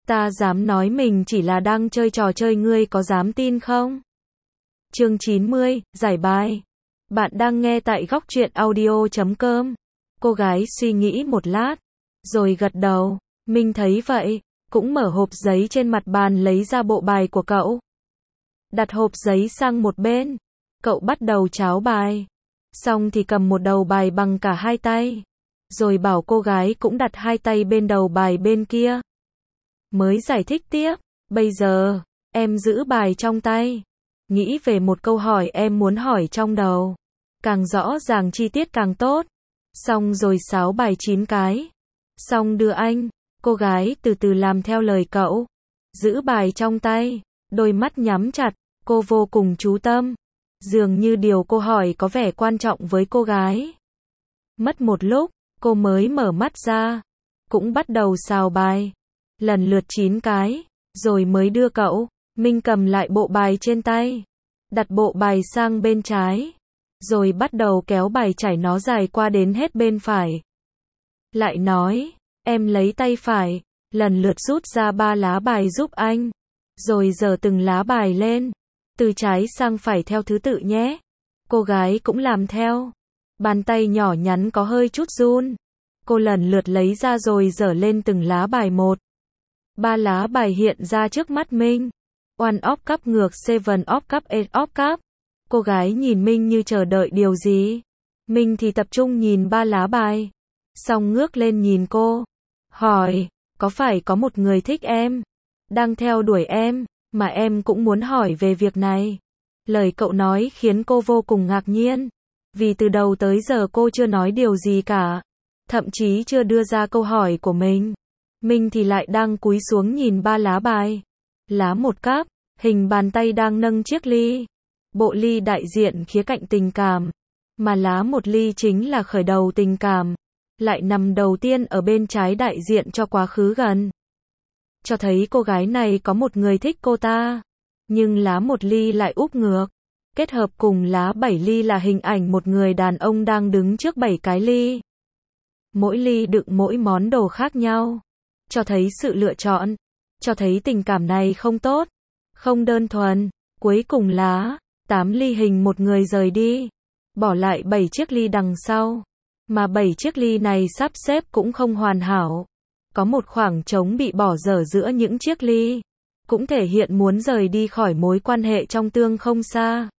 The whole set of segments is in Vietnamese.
Ta dám nói mình chỉ là đang chơi trò chơi, ngươi có dám tin không? Chương 90, giải bài. Bạn đang nghe tại góc truyện audio.com. Cô gái suy nghĩ một lát, rồi gật đầu. Minh thấy vậy, cũng mở hộp giấy trên mặt bàn lấy ra bộ bài của cậu. Đặt hộp giấy sang một bên, cậu bắt đầu tráo bài. Xong thì cầm một đầu bài bằng cả hai tay, rồi bảo cô gái cũng đặt hai tay bên đầu bài bên kia. Mới giải thích tiếp, bây giờ, em giữ bài trong tay. Nghĩ về một câu hỏi em muốn hỏi trong đầu. Càng rõ ràng chi tiết càng tốt. Xong rồi xáo bài 9 cái. Xong đưa anh. Cô gái từ từ làm theo lời cậu. Giữ bài trong tay, đôi mắt nhắm chặt, cô vô cùng chú tâm. Dường như điều cô hỏi có vẻ quan trọng với cô gái. Mất một lúc, cô mới mở mắt ra. Cũng bắt đầu xào bài. Lần lượt 9 cái, rồi mới đưa cậu. Minh cầm lại bộ bài trên tay. Đặt bộ bài sang bên trái. Rồi bắt đầu kéo bài chảy nó dài qua đến hết bên phải. Lại nói, em lấy tay phải, lần lượt rút ra 3 lá bài giúp anh. Rồi giở từng lá bài lên, từ trái sang phải theo thứ tự nhé. Cô gái cũng làm theo. Bàn tay nhỏ nhắn có hơi chút run. Cô lần lượt lấy ra rồi giở lên từng lá bài một. 3 lá bài hiện ra trước mắt Minh. One of cup ngược seven of cup eight of cup. Cô gái nhìn Minh như chờ đợi điều gì. Minh thì tập trung nhìn 3 lá bài. Xong ngước lên nhìn cô. Hỏi, có phải có một người thích em, đang theo đuổi em, mà em cũng muốn hỏi về việc này? Lời cậu nói khiến cô vô cùng ngạc nhiên. Vì từ đầu tới giờ cô chưa nói điều gì cả. Thậm chí chưa đưa ra câu hỏi của mình. Minh thì lại đang cúi xuống nhìn 3 lá bài. Lá một cáp, hình bàn tay đang nâng chiếc ly. Bộ ly đại diện khía cạnh tình cảm. Mà lá một ly chính là khởi đầu tình cảm. Lại nằm đầu tiên ở bên trái đại diện cho quá khứ gần. Cho thấy cô gái này có một người thích cô ta. Nhưng lá một ly lại úp ngược. Kết hợp cùng lá 7 ly là hình ảnh một người đàn ông đang đứng trước 7 cái ly. Mỗi ly đựng mỗi món đồ khác nhau. Cho thấy sự lựa chọn. Cho thấy tình cảm này không tốt. Không đơn thuần. Cuối cùng lá 8 ly hình một người rời đi. Bỏ lại 7 chiếc ly đằng sau. Mà 7 chiếc ly này sắp xếp cũng không hoàn hảo. Có một khoảng trống bị bỏ dở giữa những chiếc ly. Cũng thể hiện muốn rời đi khỏi mối quan hệ trong tương không xa.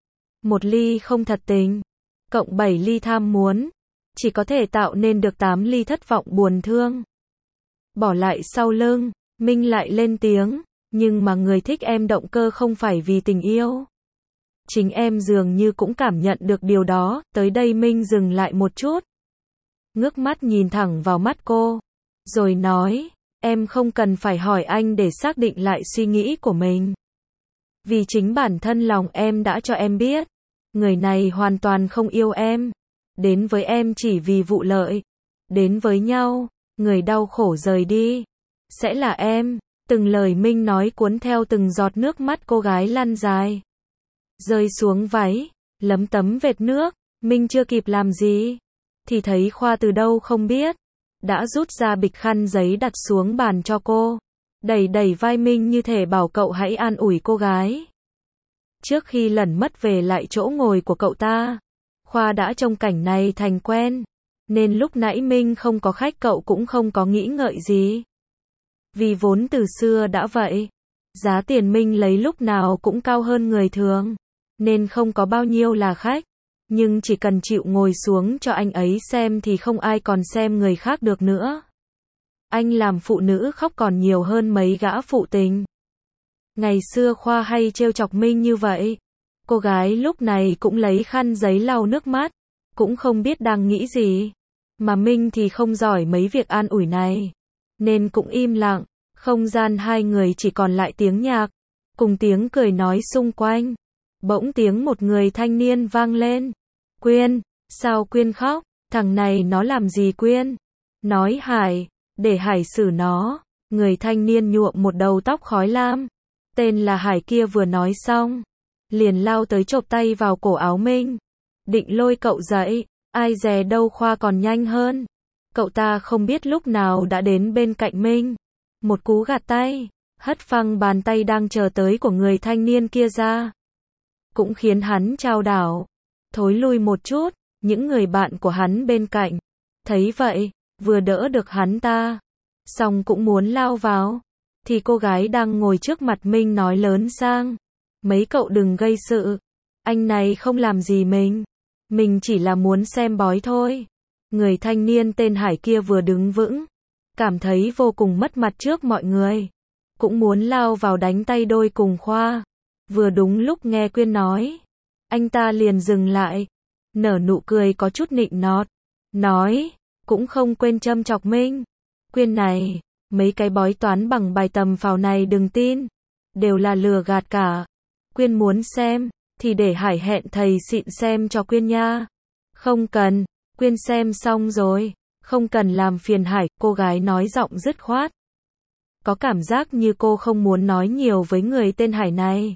Một ly không thật tình. Cộng 7 ly tham muốn. Chỉ có thể tạo nên được 8 ly thất vọng buồn thương. Bỏ lại sau lưng, Minh lại lên tiếng. Nhưng mà người thích em động cơ không phải vì tình yêu. Chính em dường như cũng cảm nhận được điều đó. Tới đây Minh dừng lại một chút. Ngước mắt nhìn thẳng vào mắt cô. Rồi nói, em không cần phải hỏi anh để xác định lại suy nghĩ của mình. Vì chính bản thân lòng em đã cho em biết. Người này hoàn toàn không yêu em. Đến với em chỉ vì vụ lợi. Đến với nhau, người đau khổ rời đi. Sẽ là em. Từng lời Minh nói cuốn theo từng giọt nước mắt cô gái lăn dài. Rơi xuống váy, lấm tấm vệt nước. Minh chưa kịp làm gì. Thì thấy Khoa từ đâu không biết. Đã rút ra bịch khăn giấy đặt xuống bàn cho cô. Đẩy đẩy vai Minh như thể bảo cậu hãy an ủi cô gái. Trước khi lẩn mất về lại chỗ ngồi của cậu ta. Khoa đã trông cảnh này thành quen. Nên lúc nãy Minh không có khách cậu cũng không có nghĩ ngợi gì. Vì vốn từ xưa đã vậy. Giá tiền Minh lấy lúc nào cũng cao hơn người thường. Nên không có bao nhiêu là khách. Nhưng chỉ cần chịu ngồi xuống cho anh ấy xem thì không ai còn xem người khác được nữa. Anh làm phụ nữ khóc còn nhiều hơn mấy gã phụ tình. Ngày xưa Khoa hay trêu chọc Minh như vậy. Cô gái lúc này cũng lấy khăn giấy lau nước mắt. Cũng không biết đang nghĩ gì. Mà Minh thì không giỏi mấy việc an ủi này. Nên cũng im lặng. Không gian hai người chỉ còn lại tiếng nhạc. Cùng tiếng cười nói xung quanh. Bỗng tiếng một người thanh niên vang lên. Quyên, sao Quyên khóc? Thằng này nó làm gì Quyên? Nói Hải, để Hải xử nó. Người thanh niên nhuộm một đầu tóc khói lam. Tên là Hải kia vừa nói xong. Liền lao tới chộp tay vào cổ áo Minh. Định lôi cậu dậy. Ai dè đâu Khoa còn nhanh hơn. Cậu ta không biết lúc nào đã đến bên cạnh Minh. một cú gạt tay, hất phăng bàn tay đang chờ tới của người thanh niên kia ra. Cũng khiến hắn chao đảo, thối lui một chút, những người bạn của hắn bên cạnh. Thấy vậy, vừa đỡ được hắn ta, xong cũng muốn lao vào, thì cô gái đang ngồi trước mặt Minh nói lớn sang. Mấy cậu đừng gây sự, anh này không làm gì mình chỉ là muốn xem bói thôi. Người thanh niên tên Hải kia vừa đứng vững, cảm thấy vô cùng mất mặt trước mọi người, cũng muốn lao vào đánh tay đôi cùng Khoa. Vừa đúng lúc nghe Quyên nói, anh ta liền dừng lại, nở nụ cười có chút nịnh nọt, nói, cũng không quên châm chọc Minh. Quyên này, mấy cái bói toán bằng bài tầm phào này đừng tin, đều là lừa gạt cả. Quyên muốn xem, thì để Hải hẹn thầy xịn xem cho Quyên nha. Không cần, Quyên xem xong rồi, không cần làm phiền Hải, cô gái nói giọng dứt khoát. Có cảm giác như cô không muốn nói nhiều với người tên Hải này.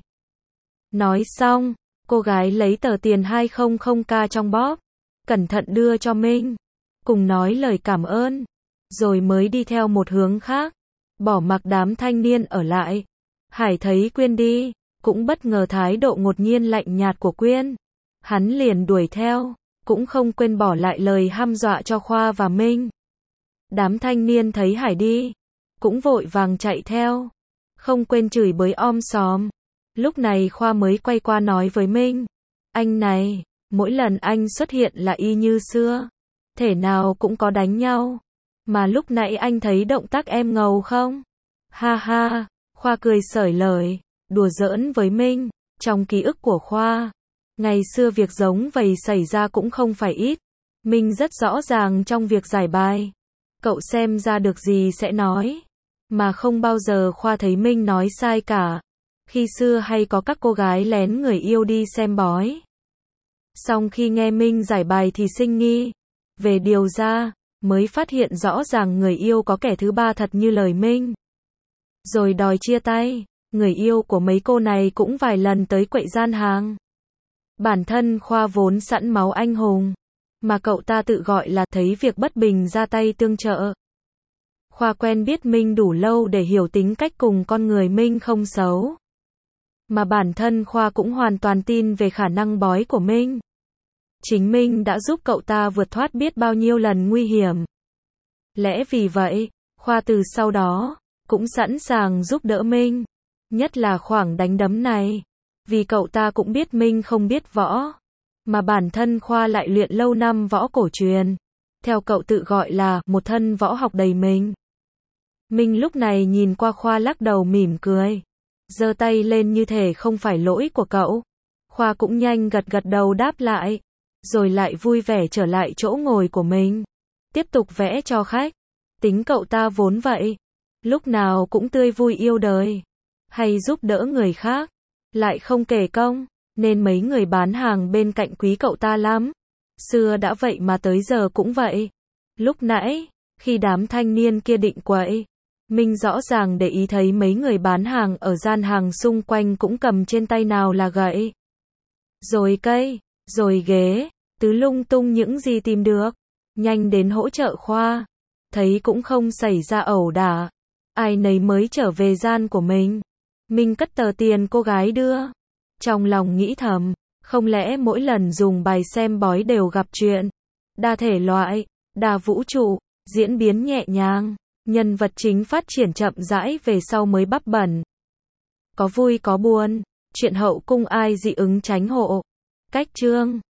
Nói xong, cô gái lấy tờ tiền 200k trong bóp, cẩn thận đưa cho Minh, cùng nói lời cảm ơn, rồi mới đi theo một hướng khác, bỏ mặc đám thanh niên ở lại. Hải thấy Quyên đi, cũng bất ngờ thái độ ngột nhiên lạnh nhạt của Quyên. Hắn liền đuổi theo, cũng không quên bỏ lại lời hăm dọa cho Khoa và Minh. Đám thanh niên thấy Hải đi, cũng vội vàng chạy theo, không quên chửi bới om sòm. Lúc này Khoa mới quay qua nói với Minh, anh này, mỗi lần anh xuất hiện là y như xưa, thể nào cũng có đánh nhau, mà lúc nãy anh thấy động tác em ngầu không? Ha ha, Khoa cười xởi lời, đùa giỡn với Minh. Trong ký ức của Khoa, ngày xưa việc giống vậy xảy ra cũng không phải ít. Minh rất rõ ràng trong việc giải bài, cậu xem ra được gì sẽ nói, mà không bao giờ Khoa thấy Minh nói sai cả. Khi xưa hay có các cô gái lén người yêu đi xem bói, xong khi nghe Minh giải bài thì sinh nghi, về điều ra, mới phát hiện rõ ràng người yêu có kẻ thứ ba thật như lời Minh, rồi đòi chia tay. Người yêu của mấy cô này cũng vài lần tới quậy gian hàng. Bản thân Khoa vốn sẵn máu anh hùng, mà cậu ta tự gọi là thấy việc bất bình ra tay tương trợ. Khoa quen biết Minh đủ lâu để hiểu tính cách cùng con người Minh không xấu, mà bản thân Khoa cũng hoàn toàn tin về khả năng bói của Minh. Chính Minh đã giúp cậu ta vượt thoát biết bao nhiêu lần nguy hiểm. Lẽ vì vậy, Khoa từ sau đó cũng sẵn sàng giúp đỡ Minh, nhất là khoảng đánh đấm này, vì cậu ta cũng biết Minh không biết võ, mà bản thân Khoa lại luyện lâu năm võ cổ truyền, theo cậu tự gọi là một thân võ học đầy mình. Minh lúc này nhìn qua Khoa lắc đầu mỉm cười, giơ tay lên như thể không phải lỗi của cậu. Khoa cũng nhanh gật gật đầu đáp lại, rồi lại vui vẻ trở lại chỗ ngồi của mình, tiếp tục vẽ cho khách. Tính cậu ta vốn vậy, lúc nào cũng tươi vui yêu đời, hay giúp đỡ người khác, lại không kể công, nên mấy người bán hàng bên cạnh quý cậu ta lắm. Xưa đã vậy mà tới giờ cũng vậy. Lúc nãy, khi đám thanh niên kia định quậy, Minh rõ ràng để ý thấy mấy người bán hàng ở gian hàng xung quanh cũng cầm trên tay nào là gậy, rồi cây, rồi ghế, tứ lung tung những gì tìm được, nhanh đến hỗ trợ Khoa. Thấy cũng không xảy ra ẩu đả, ai nấy mới trở về gian của mình. Minh cất tờ tiền cô gái đưa, trong lòng nghĩ thầm, không lẽ mỗi lần dùng bài xem bói đều gặp chuyện đa thể loại, đa vũ trụ, diễn biến nhẹ nhàng, nhân vật chính phát triển chậm rãi về sau mới bắp bẩn. Có vui có buồn, chuyện hậu cung ai dị ứng tránh hộ. Cách chương